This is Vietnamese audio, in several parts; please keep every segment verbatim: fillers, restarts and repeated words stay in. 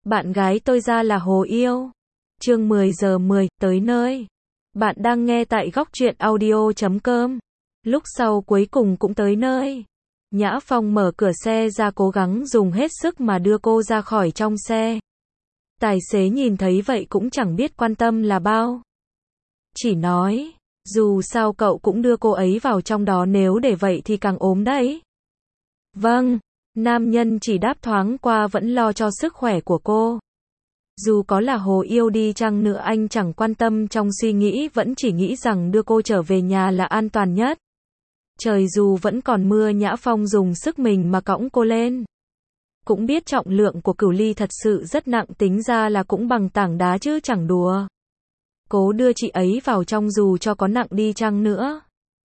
Bạn gái tôi ra là Hồ Yêu. Chương mười giờ mười, tới nơi. Bạn đang nghe tại góc truyện audio chấm com. Lúc sau cuối cùng cũng tới nơi. Nhã Phong mở cửa xe ra cố gắng dùng hết sức mà đưa cô ra khỏi trong xe. Tài xế nhìn thấy vậy cũng chẳng biết quan tâm là bao. Chỉ nói, dù sao cậu cũng đưa cô ấy vào trong đó, nếu để vậy thì càng ốm đấy. Vâng, nam nhân chỉ đáp thoáng qua, vẫn lo cho sức khỏe của cô. Dù có là Hồ Yêu đi chăng nữa anh chẳng quan tâm, trong suy nghĩ vẫn chỉ nghĩ rằng đưa cô trở về nhà là an toàn nhất. Trời dù vẫn còn mưa, Nhã Phong dùng sức mình mà cõng cô lên. Cũng biết trọng lượng của Cửu Ly thật sự rất nặng, tính ra là cũng bằng tảng đá chứ chẳng đùa. Cố đưa chị ấy vào trong dù cho có nặng đi chăng nữa.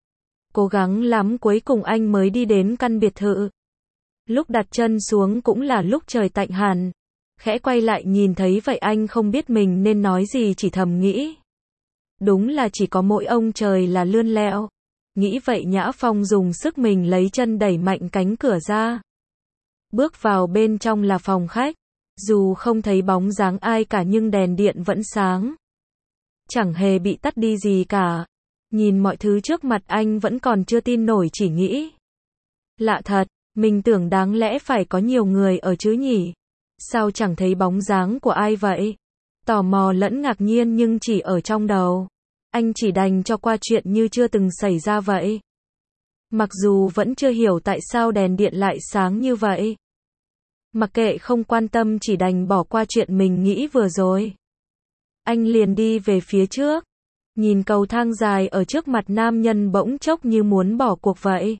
Cố gắng lắm cuối cùng anh mới đi đến căn biệt thự. Lúc đặt chân xuống cũng là lúc trời tạnh hẳn. Khẽ quay lại nhìn thấy vậy anh không biết mình nên nói gì, chỉ thầm nghĩ. Đúng là chỉ có mỗi ông trời là lươn lẹo. Nghĩ vậy Nhã Phong dùng sức mình lấy chân đẩy mạnh cánh cửa ra. Bước vào bên trong là phòng khách. Dù không thấy bóng dáng ai cả nhưng đèn điện vẫn sáng. Chẳng hề bị tắt đi gì cả. Nhìn mọi thứ trước mặt anh vẫn còn chưa tin nổi, chỉ nghĩ. Lạ thật, mình tưởng đáng lẽ phải có nhiều người ở chứ nhỉ? Sao chẳng thấy bóng dáng của ai vậy? Tò mò lẫn ngạc nhiên nhưng chỉ ở trong đầu. Anh chỉ đành cho qua chuyện như chưa từng xảy ra vậy. Mặc dù vẫn chưa hiểu tại sao đèn điện lại sáng như vậy. Mặc kệ không quan tâm, chỉ đành bỏ qua chuyện mình nghĩ vừa rồi. Anh liền đi về phía trước. Nhìn cầu thang dài ở trước mặt, nam nhân bỗng chốc như muốn bỏ cuộc vậy.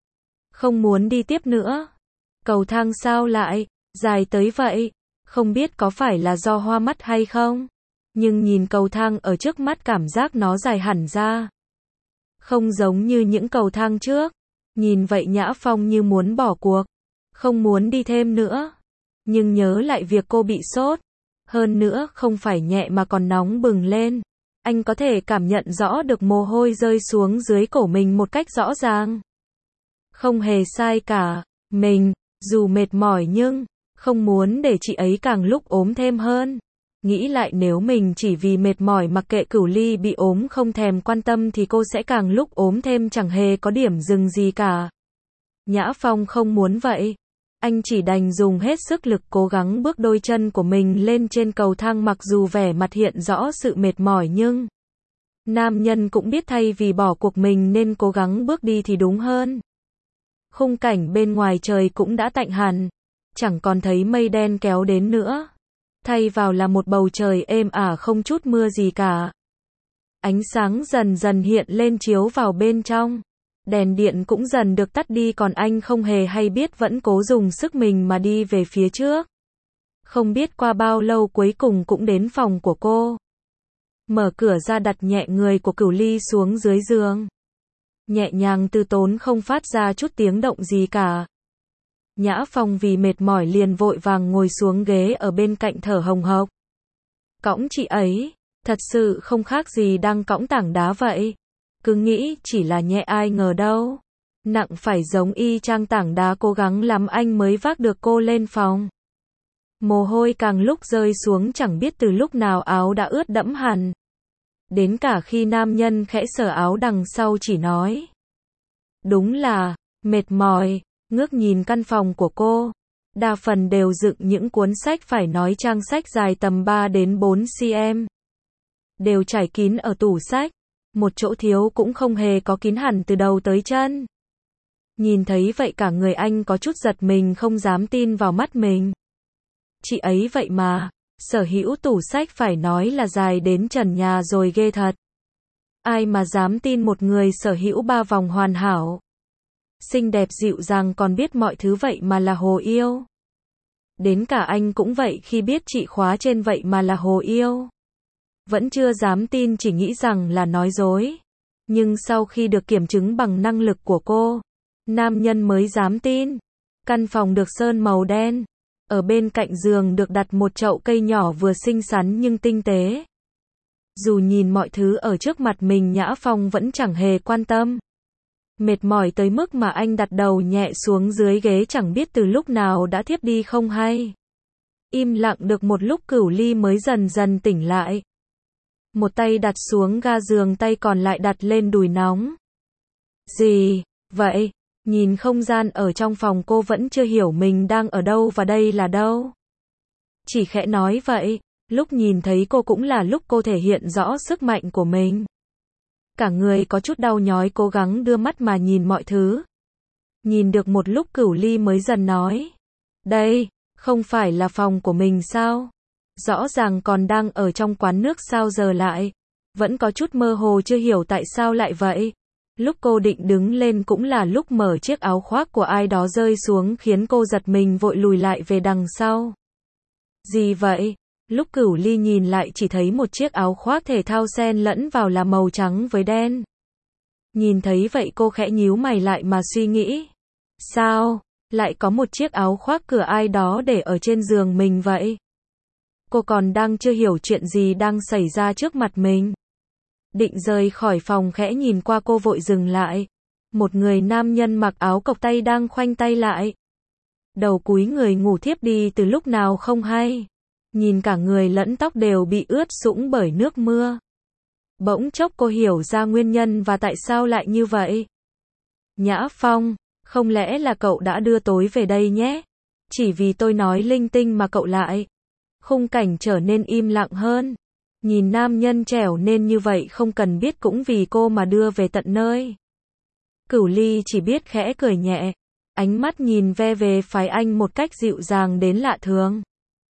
Không muốn đi tiếp nữa. Cầu thang sao lại dài tới vậy? Không biết có phải là do hoa mắt hay không? Nhưng nhìn cầu thang ở trước mắt cảm giác nó dài hẳn ra. Không giống như những cầu thang trước. Nhìn vậy Nhã Phong như muốn bỏ cuộc. Không muốn đi thêm nữa. Nhưng nhớ lại việc cô bị sốt. Hơn nữa không phải nhẹ mà còn nóng bừng lên. Anh có thể cảm nhận rõ được mồ hôi rơi xuống dưới cổ mình một cách rõ ràng. Không hề sai cả. Mình, dù mệt mỏi nhưng không muốn để chị ấy càng lúc ốm thêm hơn. Nghĩ lại nếu mình chỉ vì mệt mỏi mặc kệ Cửu Ly bị ốm không thèm quan tâm thì cô sẽ càng lúc ốm thêm, chẳng hề có điểm dừng gì cả. Nhã Phong không muốn vậy. Anh chỉ đành dùng hết sức lực cố gắng bước đôi chân của mình lên trên cầu thang, mặc dù vẻ mặt hiện rõ sự mệt mỏi nhưng nam nhân cũng biết thay vì bỏ cuộc mình nên cố gắng bước đi thì đúng hơn. Khung cảnh bên ngoài trời cũng đã tạnh hẳn. Chẳng còn thấy mây đen kéo đến nữa. Thay vào là một bầu trời êm ả không chút mưa gì cả. Ánh sáng dần dần hiện lên chiếu vào bên trong. Đèn điện cũng dần được tắt đi, còn anh không hề hay biết vẫn cố dùng sức mình mà đi về phía trước. Không biết qua bao lâu cuối cùng cũng đến phòng của cô. Mở cửa ra đặt nhẹ người của Cửu Ly xuống dưới giường. Nhẹ nhàng từ tốn không phát ra chút tiếng động gì cả. Nhã Phong vì mệt mỏi liền vội vàng ngồi xuống ghế ở bên cạnh thở hồng hộc. Cõng chị ấy, thật sự không khác gì đang cõng tảng đá vậy. Cứ nghĩ chỉ là nhẹ ai ngờ đâu. Nặng phải giống y chang tảng đá, cố gắng lắm anh mới vác được cô lên phòng. Mồ hôi càng lúc rơi xuống, chẳng biết từ lúc nào áo đã ướt đẫm hẳn. Đến cả khi nam nhân khẽ sờ áo đằng sau chỉ nói. Đúng là, mệt mỏi. Ngước nhìn căn phòng của cô. Đa phần đều dựng những cuốn sách, phải nói trang sách dài tầm ba đến bốn xăng-ti-mét. Đều trải kín ở tủ sách. Một chỗ thiếu cũng không hề có, kín hẳn từ đầu tới chân. Nhìn thấy vậy cả người anh có chút giật mình, không dám tin vào mắt mình. Chị ấy vậy mà, sở hữu tủ sách phải nói là dài đến trần nhà rồi, ghê thật. Ai mà dám tin một người sở hữu ba vòng hoàn hảo. Xinh đẹp dịu dàng còn biết mọi thứ vậy mà là Hồ Yêu. Đến cả anh cũng vậy, khi biết chị khóa trên vậy mà là Hồ Yêu. Vẫn chưa dám tin, chỉ nghĩ rằng là nói dối. Nhưng sau khi được kiểm chứng bằng năng lực của cô, nam nhân mới dám tin. Căn phòng được sơn màu đen. Ở bên cạnh giường được đặt một chậu cây nhỏ vừa xinh xắn nhưng tinh tế. Dù nhìn mọi thứ ở trước mặt mình, Nhã Phong vẫn chẳng hề quan tâm. Mệt mỏi tới mức mà anh đặt đầu nhẹ xuống dưới ghế, chẳng biết từ lúc nào đã thiếp đi không hay. Im lặng được một lúc Cửu Ly mới dần dần tỉnh lại. Một tay đặt xuống ga giường, tay còn lại đặt lên đùi nóng. Gì vậy? Nhìn không gian ở trong phòng, cô vẫn chưa hiểu mình đang ở đâu và đây là đâu. Chỉ khẽ nói vậy. Lúc nhìn thấy cô cũng là lúc cô thể hiện rõ sức mạnh của mình. Cả người có chút đau nhói, cố gắng đưa mắt mà nhìn mọi thứ. Nhìn được một lúc Cửu Ly mới dần nói. Đây, không phải là phòng của mình sao? Rõ ràng còn đang ở trong quán nước, sao giờ lại? Vẫn có chút mơ hồ, chưa hiểu tại sao lại vậy. Lúc cô định đứng lên cũng là lúc mở chiếc áo khoác của ai đó rơi xuống, khiến cô giật mình vội lùi lại về đằng sau. Gì vậy? Lúc Cửu Ly nhìn lại chỉ thấy một chiếc áo khoác thể thao xen lẫn vào là màu trắng với đen. Nhìn thấy vậy cô khẽ nhíu mày lại mà suy nghĩ. Sao? Lại có một chiếc áo khoác cửa ai đó để ở trên giường mình vậy? Cô còn đang chưa hiểu chuyện gì đang xảy ra trước mặt mình. Định rời khỏi phòng, khẽ nhìn qua cô vội dừng lại. Một người nam nhân mặc áo cộc tay đang khoanh tay lại. Đầu cúi người ngủ thiếp đi từ lúc nào không hay. Nhìn cả người lẫn tóc đều bị ướt sũng bởi nước mưa. Bỗng chốc cô hiểu ra nguyên nhân và tại sao lại như vậy. Nhã Phong, không lẽ là cậu đã đưa tối về đây nhé? Chỉ vì tôi nói linh tinh mà cậu lại. Khung cảnh trở nên im lặng hơn. Nhìn nam nhân trẻo nên như vậy, không cần biết cũng vì cô mà đưa về tận nơi. Cửu Ly chỉ biết khẽ cười nhẹ. Ánh mắt nhìn ve về phái anh một cách dịu dàng đến lạ thường.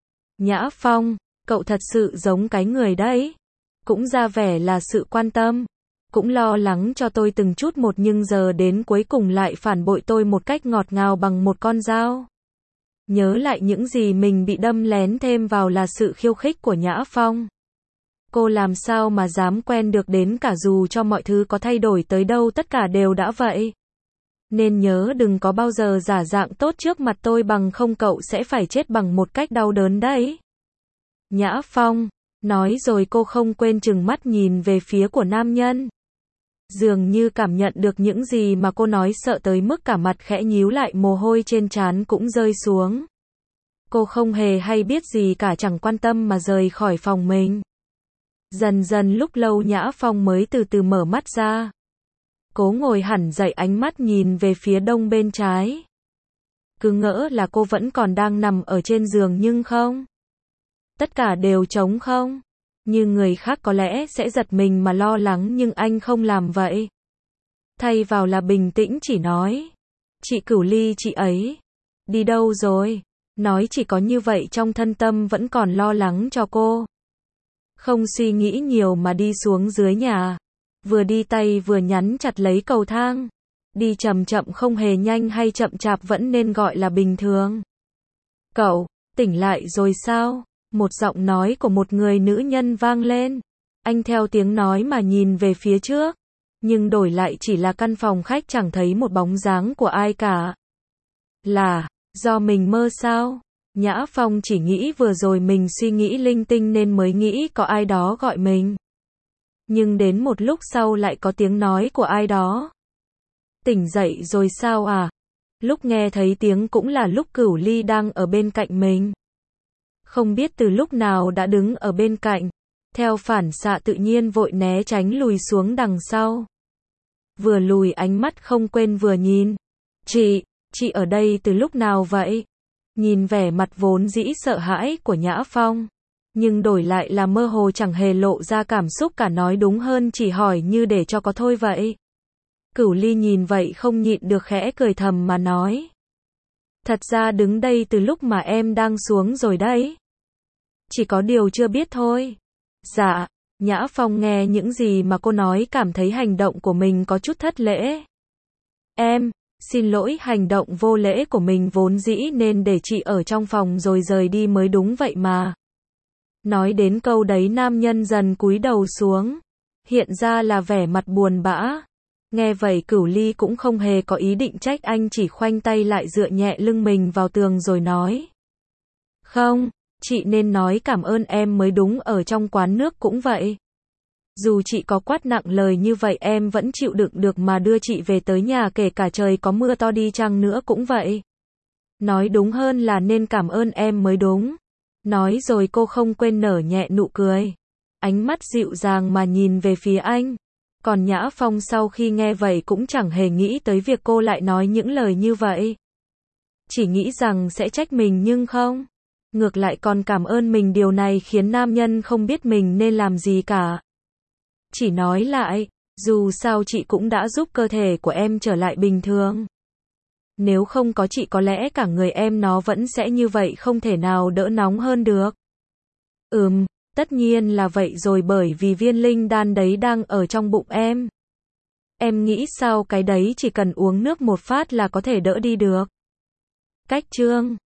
Nhã Phong, cậu thật sự giống cái người đấy. Cũng ra vẻ là sự quan tâm. Cũng lo lắng cho tôi từng chút một, nhưng giờ đến cuối cùng lại phản bội tôi một cách ngọt ngào bằng một con dao. Nhớ lại những gì mình bị đâm lén, thêm vào là sự khiêu khích của Nhã Phong. Cô làm sao mà dám quen được đến cả, dù cho mọi thứ có thay đổi tới đâu tất cả đều đã vậy. Nên nhớ đừng có bao giờ giả dạng tốt trước mặt tôi, bằng không cậu sẽ phải chết bằng một cách đau đớn đấy. Nhã Phong, nói rồi cô không quên trừng mắt nhìn về phía của nam nhân. Dường như cảm nhận được những gì mà cô nói, sợ tới mức cả mặt khẽ nhíu lại, mồ hôi trên trán cũng rơi xuống. Cô không hề hay biết gì cả, chẳng quan tâm mà rời khỏi phòng mình. Dần dần lúc lâu Nhã Phong mới từ từ mở mắt ra. Cố ngồi hẳn dậy, ánh mắt nhìn về phía đông bên trái. Cứ ngỡ là cô vẫn còn đang nằm ở trên giường nhưng không. Tất cả đều trống không. Như người khác có lẽ sẽ giật mình mà lo lắng, nhưng anh không làm vậy. Thay vào là bình tĩnh chỉ nói. Chị Cửu Ly, chị ấy đi đâu rồi? Nói chỉ có như vậy, trong thân tâm vẫn còn lo lắng cho cô. Không suy nghĩ nhiều mà đi xuống dưới nhà. Vừa đi tay vừa nhắn chặt lấy cầu thang. Đi chậm chậm, không hề nhanh hay chậm chạp, vẫn nên gọi là bình thường. Cậu, tỉnh lại rồi sao? Một giọng nói của một người nữ nhân vang lên. Anh theo tiếng nói mà nhìn về phía trước. Nhưng đổi lại chỉ là căn phòng khách, chẳng thấy một bóng dáng của ai cả. Là do mình mơ sao? Nhã Phong chỉ nghĩ vừa rồi mình suy nghĩ linh tinh nên mới nghĩ có ai đó gọi mình. Nhưng đến một lúc sau lại có tiếng nói của ai đó. Tỉnh dậy rồi sao à? Lúc nghe thấy tiếng cũng là lúc Cửu Ly đang ở bên cạnh mình. Không biết từ lúc nào đã đứng ở bên cạnh. Theo phản xạ tự nhiên vội né tránh lùi xuống đằng sau. Vừa lùi ánh mắt không quên vừa nhìn. Chị, chị ở đây từ lúc nào vậy? Nhìn vẻ mặt vốn dĩ sợ hãi của Nhã Phong. Nhưng đổi lại là mơ hồ, chẳng hề lộ ra cảm xúc cả, nói đúng hơn chỉ hỏi như để cho có thôi vậy. Cửu Ly nhìn vậy không nhịn được khẽ cười thầm mà nói. Thật ra đứng đây từ lúc mà em đang xuống rồi đấy. Chỉ có điều chưa biết thôi. Dạ. Nhã Phong nghe những gì mà cô nói cảm thấy hành động của mình có chút thất lễ. Em, xin lỗi, hành động vô lễ của mình vốn dĩ nên để chị ở trong phòng rồi rời đi mới đúng vậy mà. Nói đến câu đấy nam nhân dần cúi đầu xuống. Hiện ra là vẻ mặt buồn bã. Nghe vậy Cửu Ly cũng không hề có ý định trách anh, chỉ khoanh tay lại dựa nhẹ lưng mình vào tường rồi nói. Không, chị nên nói cảm ơn em mới đúng, ở trong quán nước cũng vậy. Dù chị có quát nặng lời như vậy em vẫn chịu đựng được mà đưa chị về tới nhà, kể cả trời có mưa to đi chăng nữa cũng vậy. Nói đúng hơn là nên cảm ơn em mới đúng. Nói rồi cô không quên nở nhẹ nụ cười. Ánh mắt dịu dàng mà nhìn về phía anh. Còn Nhã Phong sau khi nghe vậy cũng chẳng hề nghĩ tới việc cô lại nói những lời như vậy. Chỉ nghĩ rằng sẽ trách mình nhưng không. Ngược lại còn cảm ơn mình, điều này khiến nam nhân không biết mình nên làm gì cả. Chỉ nói lại, dù sao chị cũng đã giúp cơ thể của em trở lại bình thường. Nếu không có chị có lẽ cả người em nó vẫn sẽ như vậy, không thể nào đỡ nóng hơn được. Ừm, tất nhiên là vậy rồi, bởi vì viên linh đan đấy đang ở trong bụng em. Em nghĩ sao cái đấy chỉ cần uống nước một phát là có thể đỡ đi được. Cách chương